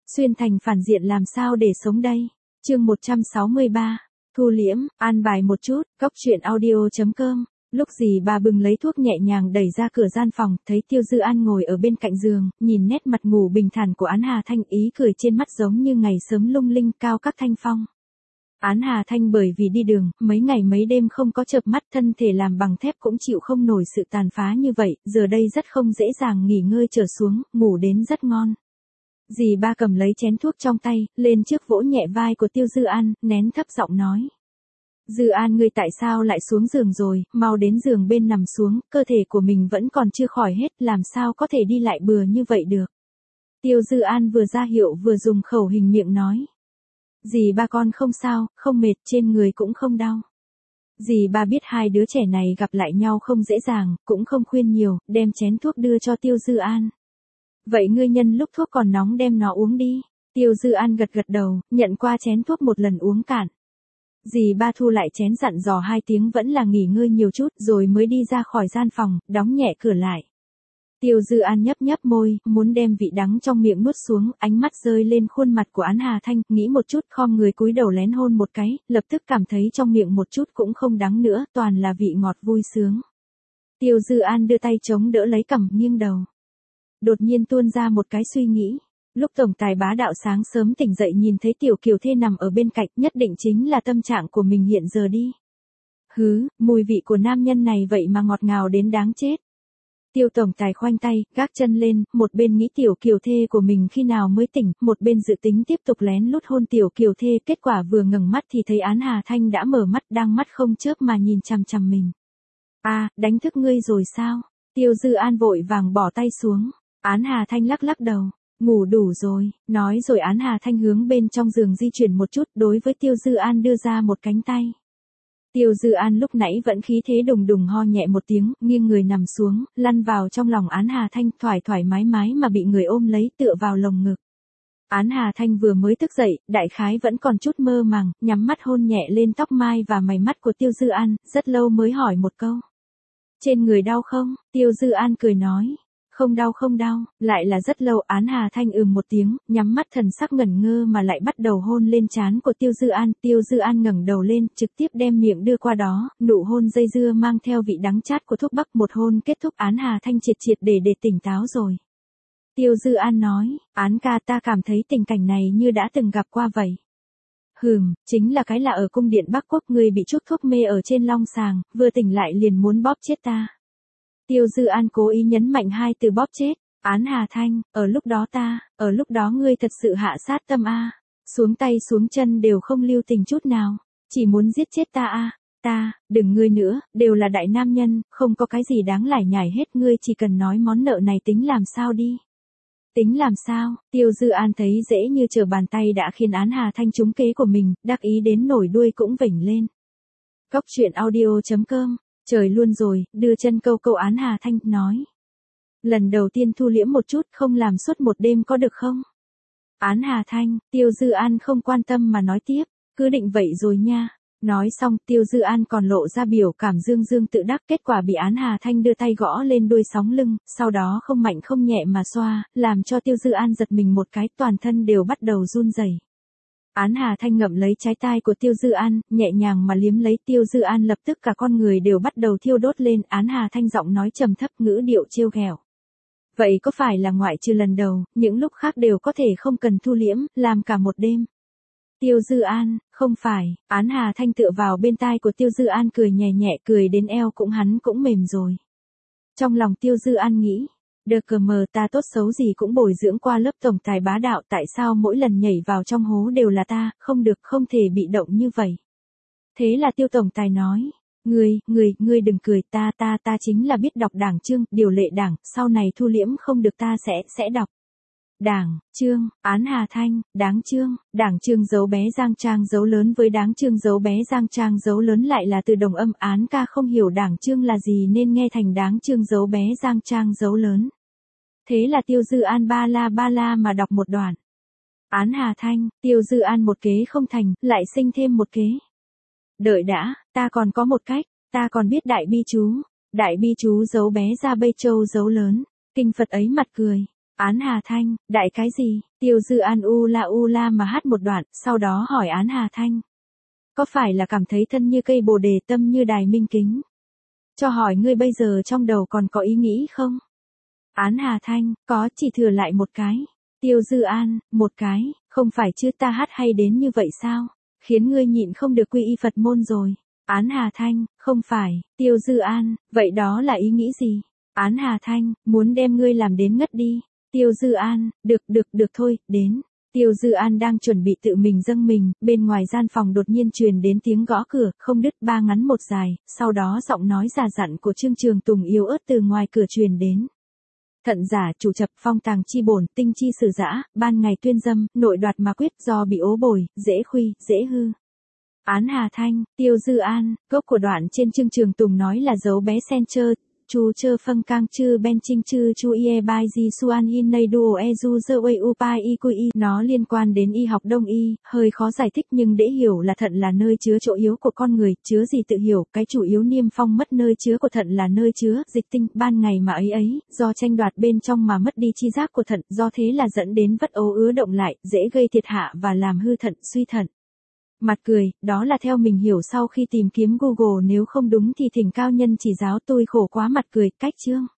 Xuyên thành phản diện làm sao để sống đây? Chương 163. Thu liễm, an bài một chút, góc truyện audio.com. Lúc dì bà bừng lấy thuốc nhẹ nhàng đẩy ra cửa gian phòng, thấy Tiêu Dư An ngồi ở bên cạnh giường, nhìn nét mặt ngủ bình thản của Án Hà Thanh, ý cười trên mắt giống như ngày sớm lung linh cao các thanh phong. Án Hà Thanh bởi vì đi đường, mấy ngày mấy đêm không có chợp mắt, thân thể làm bằng thép cũng chịu không nổi sự tàn phá như vậy, giờ đây rất không dễ dàng nghỉ ngơi trở xuống, ngủ đến rất ngon. Dì ba cầm lấy chén thuốc trong tay, lên trước vỗ nhẹ vai của Tiêu Dư An, nén thấp giọng nói. Dư An, ngươi tại sao lại xuống giường rồi, mau đến giường bên nằm xuống, cơ thể của mình vẫn còn chưa khỏi hết, làm sao có thể đi lại bừa như vậy được. Tiêu Dư An vừa ra hiệu vừa dùng khẩu hình miệng nói. Dì ba con không sao, không mệt, trên người cũng không đau. Dì ba biết hai đứa trẻ này gặp lại nhau không dễ dàng, cũng không khuyên nhiều, đem chén thuốc đưa cho Tiêu Dư An. Vậy ngươi nhân lúc thuốc còn nóng đem nó uống đi. Tiêu Dư An gật gật đầu, nhận qua chén thuốc một lần uống cạn. Dì ba thu lại chén dặn dò 2 tiếng vẫn là nghỉ ngơi nhiều chút rồi mới đi ra khỏi gian phòng, đóng nhẹ cửa lại. Tiêu Dư An nhấp nhấp môi, muốn đem vị đắng trong miệng nuốt xuống, ánh mắt rơi lên khuôn mặt của Án Hà Thanh, nghĩ một chút, khom người cúi đầu lén hôn một cái, lập tức cảm thấy trong miệng một chút cũng không đắng nữa, toàn là vị ngọt vui sướng. Tiêu Dư An đưa tay chống đỡ lấy cằm, nghiêng đầu. Đột nhiên tuôn ra một cái suy nghĩ. Lúc tổng tài Bá Đạo sáng sớm tỉnh dậy nhìn thấy Tiểu Kiều Thê nằm ở bên cạnh, nhất định chính là tâm trạng của mình hiện giờ đi. Hứ, mùi vị của nam nhân này vậy mà ngọt ngào đến đáng chết. Tiêu tổng tài khoanh tay, gác chân lên, một bên nghĩ Tiểu Kiều Thê của mình khi nào mới tỉnh, một bên dự tính tiếp tục lén lút hôn Tiểu Kiều Thê, kết quả vừa ngẩng mắt thì thấy Án Hà Thanh đã mở mắt, đang mắt không chớp mà nhìn chằm chằm mình. À, đánh thức ngươi rồi sao? Tiêu Dư An vội vàng bỏ tay xuống. Án Hà Thanh lắc lắc đầu. Ngủ đủ rồi, nói rồi Án Hà Thanh hướng bên trong giường di chuyển một chút, đối với Tiêu Dư An đưa ra một cánh tay. Tiêu Dư An lúc nãy vẫn khí thế đùng đùng ho nhẹ một tiếng, nghiêng người nằm xuống, lăn vào trong lòng Án Hà Thanh, thoải mái mà bị người ôm lấy, tựa vào lồng ngực. Án Hà Thanh vừa mới thức dậy, đại khái vẫn còn chút mơ màng, nhắm mắt hôn nhẹ lên tóc mai và mày mắt của Tiêu Dư An, rất lâu mới hỏi một câu. Trên người đau không? Tiêu Dư An cười nói. Không đau, lại là rất lâu. Án Hà Thanh một tiếng, nhắm mắt thần sắc ngẩn ngơ mà lại bắt đầu hôn lên trán của Tiêu Dư An. Tiêu Dư An ngẩng đầu lên, trực tiếp đem miệng đưa qua đó, nụ hôn dây dưa mang theo vị đắng chát của thuốc bắc, một hôn kết thúc. Án Hà Thanh triệt để tỉnh táo rồi. Tiêu Dư An nói, Án ca, ta cảm thấy tình cảnh này như đã từng gặp qua vậy. Chính là cái là ở cung điện Bắc Quốc, ngươi bị chút thuốc mê ở trên long sàng, vừa tỉnh lại liền muốn bóp chết ta. Tiêu Dư An cố ý nhấn mạnh 2 từ bóp chết. Án Hà Thanh, ở lúc đó ngươi thật sự hạ sát tâm a, xuống tay xuống chân đều không lưu tình chút nào, chỉ muốn giết chết ta a. Đừng ngươi nữa, đều là đại nam nhân, không có cái gì đáng lải nhải hết, ngươi chỉ cần nói món nợ này tính làm sao đi. Tính làm sao? Tiêu Dư An thấy dễ như trở bàn tay đã khiến Án Hà Thanh trúng kế của mình, đắc ý đến nổi đuôi cũng vểnh lên. Góc truyện audio.com. Trời luôn rồi, đưa chân câu Án Hà Thanh, nói. Lần đầu tiên thu liễm một chút, không làm suốt một đêm có được không? Án Hà Thanh, Tiêu Dư An không quan tâm mà nói tiếp, cứ định vậy rồi nha. Nói xong, Tiêu Dư An còn lộ ra biểu cảm dương tự đắc, kết quả bị Án Hà Thanh đưa tay gõ lên đuôi sóng lưng, sau đó không mạnh không nhẹ mà xoa, làm cho Tiêu Dư An giật mình một cái, toàn thân đều bắt đầu run rẩy. Án Hà Thanh ngậm lấy trái tai của Tiêu Dư An, nhẹ nhàng mà liếm lấy. Tiêu Dư An lập tức cả con người đều bắt đầu thiêu đốt lên. Án Hà Thanh giọng nói trầm thấp, ngữ điệu trêu ghẹo. Vậy có phải là ngoại trừ lần đầu, những lúc khác đều có thể không cần thu liễm, làm cả một đêm? Tiêu Dư An, không phải. Án Hà Thanh tựa vào bên tai của Tiêu Dư An cười nhẹ, cười đến eo hắn cũng mềm rồi. Trong lòng Tiêu Dư An nghĩ. Đờ cờ mờ, ta tốt xấu gì cũng bồi dưỡng qua lớp tổng tài Bá Đạo, tại sao mỗi lần nhảy vào trong hố đều là ta, không được, không thể bị động như vậy. Thế là Tiêu tổng tài nói, ngươi đừng cười, ta chính là biết đọc đảng chương, điều lệ đảng, sau này thu liễm không được ta sẽ đọc. Đảng, chương, Án Hà Thanh, đảng chương dấu bé giang trang dấu lớn với đáng chương dấu bé giang trang dấu lớn lại là từ đồng âm. Án ca không hiểu đảng chương là gì nên nghe thành đáng chương dấu bé giang trang dấu lớn. Thế là Tiêu Dư An ba la mà đọc một đoạn. Án Hà Thanh, Tiêu Dư An một kế không thành, lại sinh thêm một kế. Đợi đã, ta còn có một cách, ta còn biết đại bi chú dấu bé ra bây châu dấu lớn, kinh Phật ấy mặt cười. Án Hà Thanh, đại cái gì? Tiêu Dư An u la mà hát một đoạn, sau đó hỏi Án Hà Thanh. Có phải là cảm thấy thân như cây bồ đề tâm như đài minh kính? Cho hỏi ngươi bây giờ trong đầu còn có ý nghĩ không? Án Hà Thanh, có, chỉ thừa lại một cái. Tiêu Dư An, một cái, không phải chứ ta hát hay đến như vậy sao? Khiến ngươi nhịn không được quy y Phật môn rồi. Án Hà Thanh, không phải. Tiêu Dư An, vậy đó là ý nghĩ gì? Án Hà Thanh, muốn đem ngươi làm đến ngất đi. Tiêu Dư An, được thôi, đến. Tiêu Dư An đang chuẩn bị tự mình dâng mình, bên ngoài gian phòng đột nhiên truyền đến tiếng gõ cửa, không đứt ba ngắn một dài, sau đó giọng nói già dặn của Trương Trường Tùng yếu ớt từ ngoài cửa truyền đến. Thận giả chủ chập phong tàng chi bổn, tinh chi sử dã, ban ngày tuyên dâm, nội đoạt mà quyết do bị ố bồi, dễ khuy, dễ hư. Án Hà Thanh, Tiêu Dư An, gốc của đoạn trên Trương Trường Tùng nói là dấu bé sen chơ. Chu chơ phân cang chư ben chinh chư chu ie bai di suan in nay duo e du dơ wei u pai i kui i. Nó liên quan đến y học đông y, hơi khó giải thích nhưng để hiểu là thận là nơi chứa chỗ yếu của con người, chứa gì tự hiểu, cái chủ yếu niêm phong mất nơi chứa của thận là nơi chứa dịch tinh, ban ngày mà ấy, do tranh đoạt bên trong mà mất đi chi giác của thận, do thế là dẫn đến vất ố ứa động lại, dễ gây thiệt hạ và làm hư thận, suy thận. Mặt cười, đó là theo mình hiểu sau khi tìm kiếm Google, nếu không đúng thì thỉnh cao nhân chỉ giáo, tôi khổ quá. Mặt cười, cách chương.